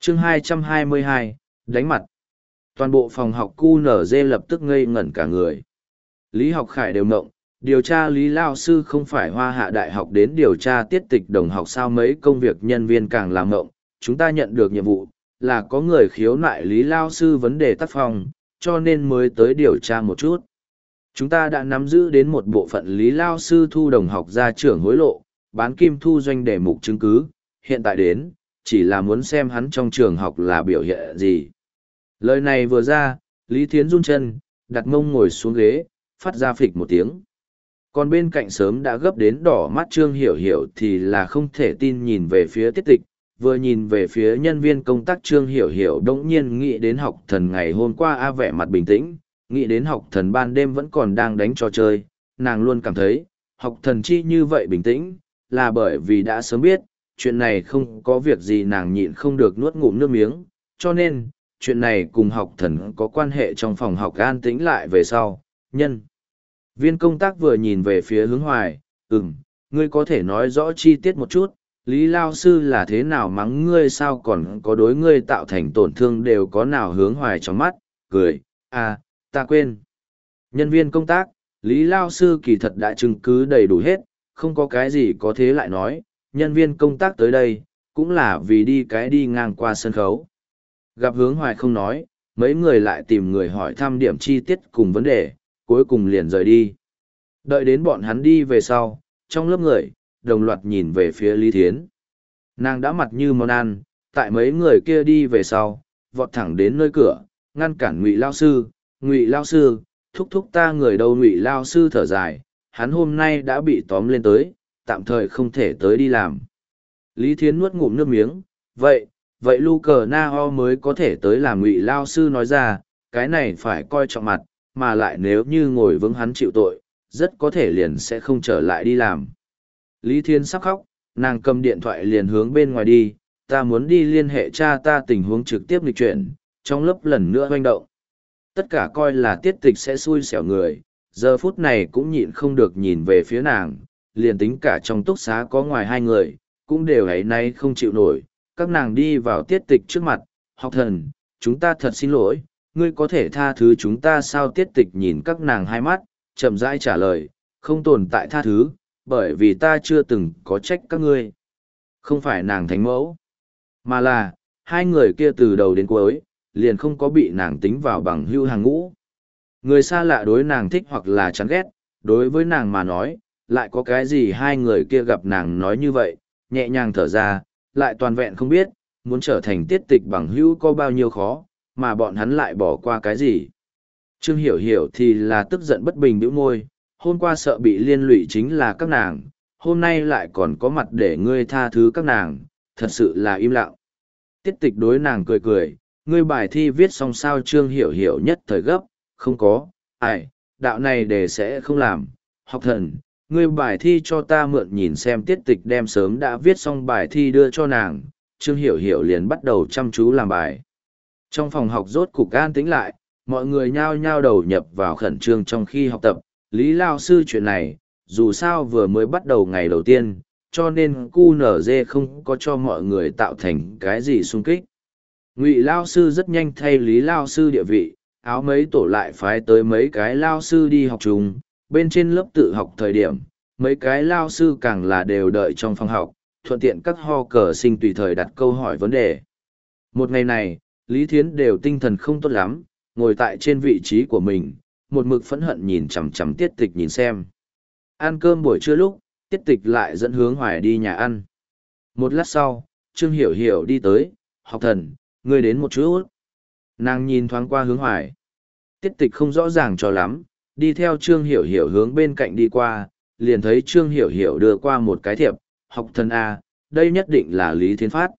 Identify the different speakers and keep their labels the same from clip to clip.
Speaker 1: chương 222, đánh mặt. Toàn bộ phòng học QNZ lập tức ngây ngẩn cả người. Lý Học Khải đều mộng, điều tra Lý Lao Sư không phải Hoa Hạ Đại học đến điều tra tiết tịch đồng học sao mấy công việc nhân viên càng làm mộng. Chúng ta nhận được nhiệm vụ, là có người khiếu nại Lý Lao Sư vấn đề tác phong, cho nên mới tới điều tra một chút. Chúng ta đã nắm giữ đến một bộ phận Lý Lao Sư thu đồng học ra trưởng hối lộ, bán kim thu doanh đề mục chứng cứ, hiện tại đến, chỉ là muốn xem hắn trong trường học là biểu hiện gì. Lời này vừa ra, Lý Thiến run chân, đặt mông ngồi xuống ghế, phát ra phịch một tiếng. Còn bên cạnh sớm đã gấp đến đỏ mắt Trương Hiểu Hiểu thì là không thể tin nhìn về phía tiết tịch, vừa nhìn về phía nhân viên công tác Trương Hiểu Hiểu đống nhiên nghĩ đến học thần ngày hôm qua vẻ mặt bình tĩnh, nghĩ đến học thần ban đêm vẫn còn đang đánh trò chơi, nàng luôn cảm thấy, học thần chi như vậy bình tĩnh, là bởi vì đã sớm biết, chuyện này không có việc gì nàng nhịn không được nuốt ngụm nước miếng, cho nên, chuyện này cùng học thần có quan hệ trong phòng học an tĩnh lại về sau, nhân. Viên công tác vừa nhìn về phía Hướng Hoài, ngươi có thể nói rõ chi tiết một chút, Lý Lao Sư là thế nào mắng ngươi sao còn có đối ngươi tạo thành tổn thương đều có nào Hướng Hoài trong mắt, cười, ta quên. Nhân viên công tác, Lý Lao Sư kỳ thật đã chứng cứ đầy đủ hết, không có cái gì có thế lại nói, nhân viên công tác tới đây, cũng là vì đi ngang qua sân khấu. Gặp Hướng Hoài không nói, mấy người lại tìm người hỏi thăm điểm chi tiết cùng vấn đề, cuối cùng liền rời đi. Đợi đến bọn hắn đi về sau, trong lớp người, đồng loạt nhìn về phía Lý Thiến. Nàng đã mặt như món ăn, tại mấy người kia đi về sau, vọt thẳng đến nơi cửa, ngăn cản Ngụy Lao Sư. Ngụy Lao Sư, thúc thúc ta người đâu? Ngụy Lao Sư thở dài, hắn hôm nay đã bị tóm lên tới, tạm thời không thể tới đi làm. Lý Thiến nuốt ngụm nước miếng, vậy Lu Cờ Na Ho mới có thể tới làm. Ngụy Lao Sư nói ra, cái này phải coi trọng mặt, mà lại nếu như ngồi vững hắn chịu tội, rất có thể liền sẽ không trở lại đi làm. Lý Thiến sắp khóc, nàng cầm điện thoại liền hướng bên ngoài đi, ta muốn đi liên hệ cha ta tình huống trực tiếp lịch chuyển, trong lớp lần nữa hoành động. Tất cả coi là tiết tịch sẽ xui xẻo người, giờ phút này cũng nhịn không được nhìn về phía nàng, liền tính cả trong túc xá có ngoài hai người, cũng đều ấy nay không chịu nổi, các nàng đi vào tiết tịch trước mặt, học thần, chúng ta thật xin lỗi, ngươi có thể tha thứ chúng ta sao? Tiết tịch nhìn các nàng hai mắt, chậm rãi trả lời, không tồn tại tha thứ, bởi vì ta chưa từng có trách các ngươi. Không phải nàng thánh mẫu, mà là, hai người kia từ đầu đến cuối, liền không có bị nàng tính vào bằng hữu hàng ngũ. Người xa lạ đối nàng thích hoặc là chán ghét, đối với nàng mà nói, lại có cái gì hai người kia gặp nàng nói như vậy, nhẹ nhàng thở ra, lại toàn vẹn không biết, muốn trở thành tiết tịch bằng hữu có bao nhiêu khó, mà bọn hắn lại bỏ qua cái gì. Trương Hiểu Hiểu thì là tức giận bất bình bĩu môi, hôm qua sợ bị liên lụy chính là các nàng, hôm nay lại còn có mặt để ngươi tha thứ các nàng, thật sự là im lặng. Tiết tịch đối nàng cười cười, ngươi bài thi viết xong sao? Trương Hiểu Hiểu nhất thời gấp, không có, đạo này để sẽ không làm, học thần, ngươi bài thi cho ta mượn nhìn xem. Tiết tịch đem sớm đã viết xong bài thi đưa cho nàng, Trương Hiểu Hiểu liền bắt đầu chăm chú làm bài. Trong phòng học rốt cục an tĩnh lại, mọi người nhao nhao đầu nhập vào khẩn trương trong khi học tập. Lý Lao Sư chuyện này, dù sao vừa mới bắt đầu ngày đầu tiên, cho nên QNZ không có cho mọi người tạo thành cái gì xung kích. Ngụy Lao Sư rất nhanh thay Lý Lao Sư địa vị, áo mấy tổ lại phái tới mấy cái Lao Sư đi học chung, bên trên lớp tự học thời điểm, mấy cái Lao Sư càng là đều đợi trong phòng học, thuận tiện các ho cờ sinh tùy thời đặt câu hỏi vấn đề. Một ngày này, Lý Thiến đều tinh thần không tốt lắm, ngồi tại trên vị trí của mình, một mực phẫn hận nhìn chằm chằm Tiết tịch nhìn xem. Ăn cơm buổi trưa lúc, Tiết tịch lại dẫn Hướng Hoài đi nhà ăn. Một lát sau, Trương Hiểu Hiểu đi tới, học thần, ngươi đến một chút. Nàng nhìn thoáng qua Hướng Hoài. Tiết tịch không rõ ràng cho lắm, đi theo Trương Hiểu Hiểu hướng bên cạnh đi qua, liền thấy Trương Hiểu Hiểu đưa qua một cái thiệp, học thần A, đây nhất định là Lý Thiến phát.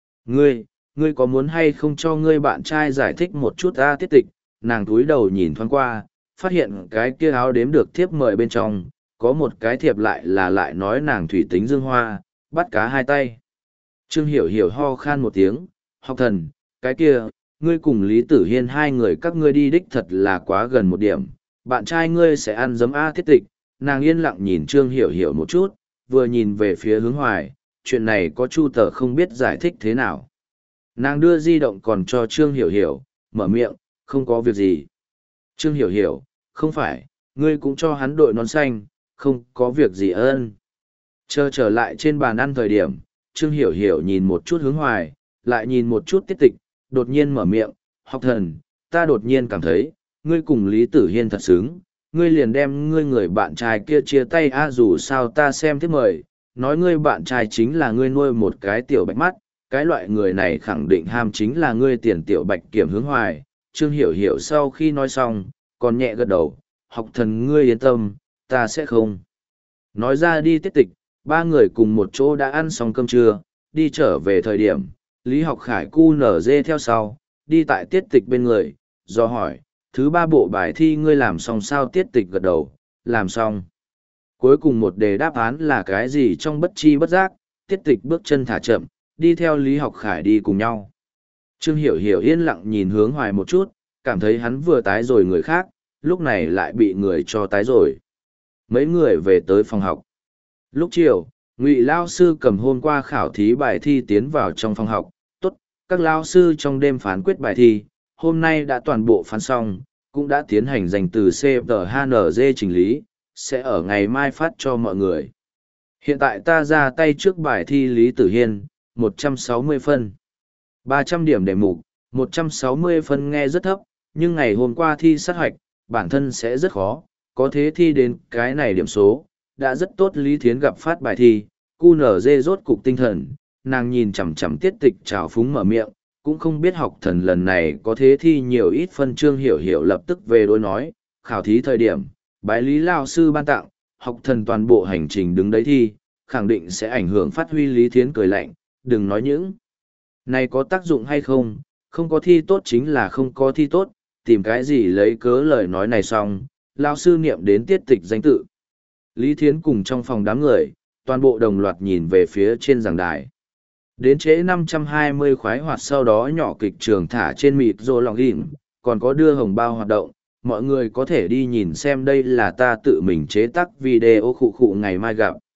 Speaker 1: Ngươi có muốn hay không cho ngươi bạn trai giải thích một chút? Tiết tịch, nàng túi đầu nhìn thoáng qua, phát hiện cái kia áo đếm được thiếp mời bên trong, có một cái thiệp lại nói nàng thủy tính dương hoa, bắt cá hai tay. Trương Hiểu Hiểu ho khan một tiếng, học thần, cái kia, ngươi cùng Lý Tử Hiên hai người các ngươi đi đích thật là quá gần một điểm, bạn trai ngươi sẽ ăn giấm Tiết tịch, nàng yên lặng nhìn Trương Hiểu Hiểu một chút, vừa nhìn về phía Hướng Hoài, chuyện này có Chu Tờ không biết giải thích thế nào. Nàng đưa di động còn cho Trương Hiểu Hiểu, mở miệng, không có việc gì. Trương Hiểu Hiểu, không phải, ngươi cũng cho hắn đội nón xanh, không có việc gì ơn. Chờ trở lại trên bàn ăn thời điểm, Trương Hiểu Hiểu nhìn một chút Hướng Hoài, lại nhìn một chút Tiết Tịch, đột nhiên mở miệng, học thần, ta đột nhiên cảm thấy, ngươi cùng Lý Tử Hiên thật xứng, ngươi liền đem ngươi người bạn trai kia chia tay dù sao ta xem thiết mời, nói ngươi bạn trai chính là ngươi nuôi một cái tiểu bạch mắt, cái loại người này khẳng định ham chính là ngươi tiền tiểu bạch kiểm Hướng Hoài. Trương Hiểu Hiểu sau khi nói xong, còn nhẹ gật đầu, học thần ngươi yên tâm, ta sẽ không. Nói ra đi Tiết Tịch, ba người cùng một chỗ đã ăn xong cơm trưa, đi trở về thời điểm, Lý Học Khải cu nở dê theo sau, đi tại Tiết Tịch bên người, do hỏi, thứ ba bộ bài thi ngươi làm xong sao? Tiết Tịch gật đầu, làm xong. Cuối cùng một đề đáp án là cái gì? Trong bất chi bất giác, Tiết Tịch bước chân thả chậm, đi theo Lý Học Khải đi cùng nhau. Trương Hiểu Hiểu yên lặng nhìn Hướng Hoài một chút, cảm thấy hắn vừa tái rồi người khác, lúc này lại bị người cho tái rồi. Mấy người về tới phòng học. Lúc chiều, Ngụy lao sư cầm hôm qua khảo thí bài thi tiến vào trong phòng học. Tốt, các lao sư trong đêm phán quyết bài thi, hôm nay đã toàn bộ phán xong, cũng đã tiến hành dành từ CTHNG chỉnh lý, sẽ ở ngày mai phát cho mọi người. Hiện tại ta ra tay trước bài thi Lý Tử Hiên, 160 phân. 300 điểm đề mục, 160 phân nghe rất thấp, nhưng ngày hôm qua thi sát hoạch, bản thân sẽ rất khó, có thế thi đến cái này điểm số, đã rất tốt. Lý Thiến gặp phát bài thi, QNZ rốt cục tinh thần, nàng nhìn chằm chằm Tiết Tịch trào phúng mở miệng, cũng không biết học thần lần này có thế thi nhiều ít phân. Trương Hiểu Hiểu lập tức về đối nói, khảo thí thời điểm, bái Lý lao sư ban tặng, học thần toàn bộ hành trình đứng đấy thi, khẳng định sẽ ảnh hưởng phát huy. Lý Thiến cười lạnh, đừng nói những này có tác dụng hay không, không có thi tốt chính là không có thi tốt, tìm cái gì lấy cớ lời nói này. Xong, lao sư niệm đến Tiết Tịch danh tự. Lý Thiến cùng trong phòng đám người, toàn bộ đồng loạt nhìn về phía trên giảng đài. Đến trễ 520 khoái hoạt sau đó nhỏ kịch trường thả trên mịt rô lòng ghim, còn có đưa hồng bao hoạt động, mọi người có thể đi nhìn xem. Đây là ta tự mình chế tác video khụ khụ ngày mai gặp.